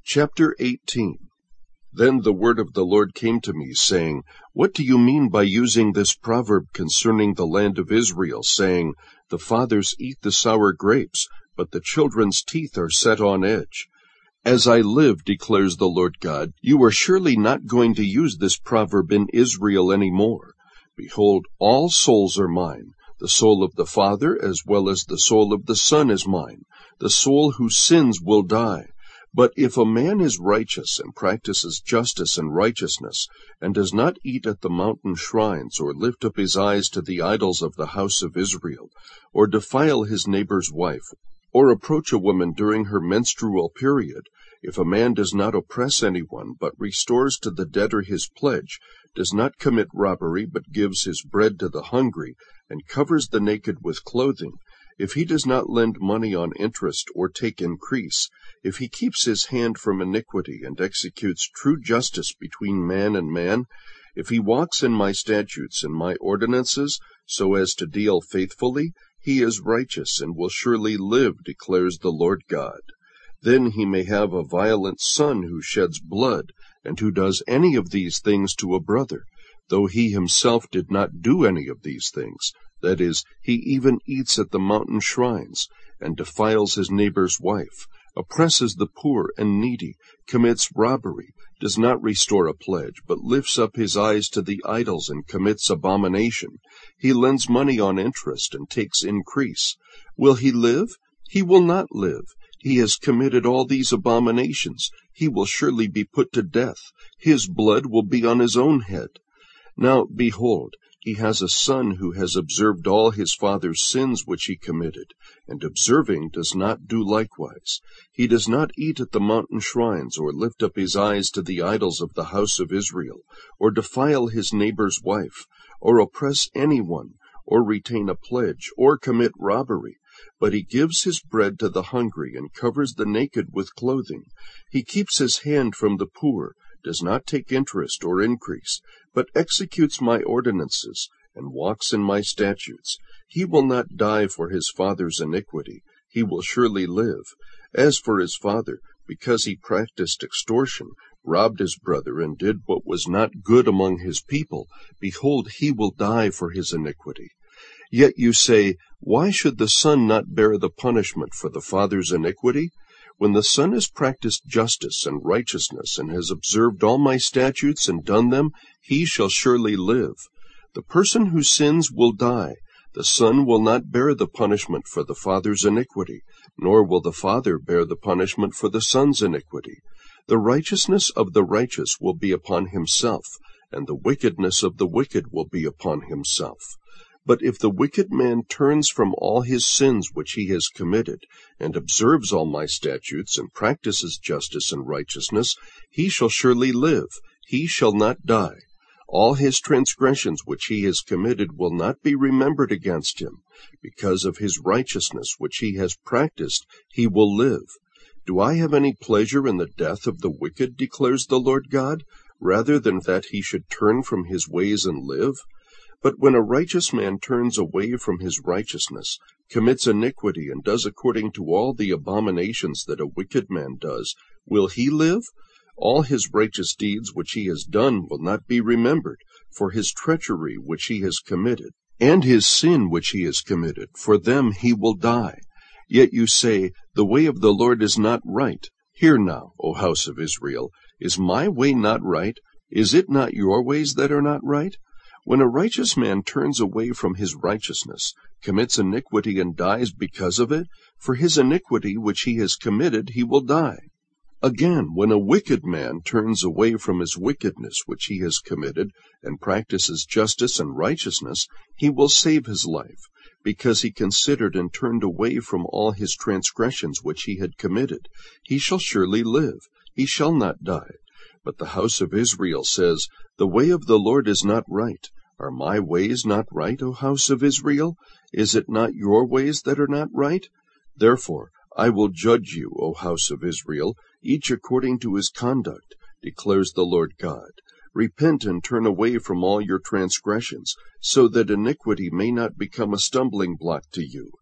Chapter 18. Then the word of the Lord came to me, saying, What do you mean by using this proverb concerning the land of Israel, saying, The fathers eat the sour grapes, but the children's teeth are set on edge? As I live, declares the Lord God, you are surely not going to use this proverb in Israel any more. Behold, all souls are mine. The soul of the Father as well as the soul of the Son is mine. The soul who sins will die. But if a man is righteous and practices justice and righteousness, and does not eat at the mountain shrines, or lift up his eyes to the idols of the house of Israel, or defile his neighbor's wife, or approach a woman during her menstrual period, if a man does not oppress anyone, but restores to the debtor his pledge, does not commit robbery, but gives his bread to the hungry, and covers the naked with clothing, if he does not lend money on interest or take increase, if he keeps his hand from iniquity and executes true justice between man and man, if he walks in my statutes and my ordinances so as to deal faithfully, he is righteous and will surely live, declares the Lord God. Then he may have a violent son who sheds blood, and who does any of these things to a brother, though he himself did not do any of these things. That is, he even eats at the mountain shrines, and defiles his neighbor's wife, oppresses the poor and needy, commits robbery, does not restore a pledge, but lifts up his eyes to the idols and commits abomination. He lends money on interest and takes increase. Will he live? He will not live. He has committed all these abominations. He will surely be put to death. His blood will be on his own head. Now, behold, he has a son who has observed all his father's sins which he committed, and observing does not do likewise. He does not eat at the mountain shrines, or lift up his eyes to the idols of the house of Israel, or defile his neighbor's wife, or oppress anyone, or retain a pledge, or commit robbery. But he gives his bread to the hungry, and covers the naked with clothing. He keeps his hand from the poor, does not take interest or increase, but executes my ordinances, and walks in my statutes. He will not die for his father's iniquity. He will surely live. As for his father, because he practiced extortion, robbed his brother, and did what was not good among his people, behold, he will die for his iniquity. Yet you say, Why should the son not bear the punishment for the father's iniquity? When the son has practiced justice and righteousness, and has observed all my statutes and done them, he shall surely live. The person who sins will die. The son will not bear the punishment for the father's iniquity, nor will the father bear the punishment for the son's iniquity. The righteousness of the righteous will be upon himself, and the wickedness of the wicked will be upon himself. But if the wicked man turns from all his sins which he has committed, and observes all my statutes, and practices justice and righteousness, he shall surely live, he shall not die. All his transgressions which he has committed will not be remembered against him. Because of his righteousness which he has practiced, he will live. Do I have any pleasure in the death of the wicked, declares the Lord God, rather than that he should turn from his ways and live? But when a righteous man turns away from his righteousness, commits iniquity, and does according to all the abominations that a wicked man does, will he live? All his righteous deeds which he has done will not be remembered, for his treachery which he has committed, and his sin which he has committed, for them he will die. Yet you say, The way of the Lord is not right. Hear now, O house of Israel, is my way not right? Is it not your ways that are not right? When a righteous man turns away from his righteousness, commits iniquity, and dies because of it, for his iniquity which he has committed he will die. Again, when a wicked man turns away from his wickedness which he has committed, and practices justice and righteousness, he will save his life, because he considered and turned away from all his transgressions which he had committed. He shall surely live, he shall not die. But the house of Israel says, The way of the Lord is not right. Are my ways not right, O house of Israel? Is it not your ways that are not right? Therefore I will judge you, O house of Israel, each according to his conduct, declares the Lord God. Repent and turn away from all your transgressions, so that iniquity may not become a stumbling block to you.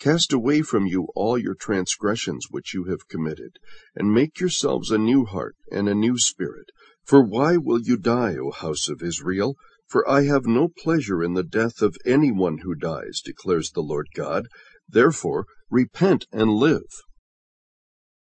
Cast away from you all your transgressions which you have committed, and make yourselves a new heart and a new spirit. For why will you die, O house of Israel? For I have no pleasure in the death of any one who dies, declares the Lord God. Therefore repent and live.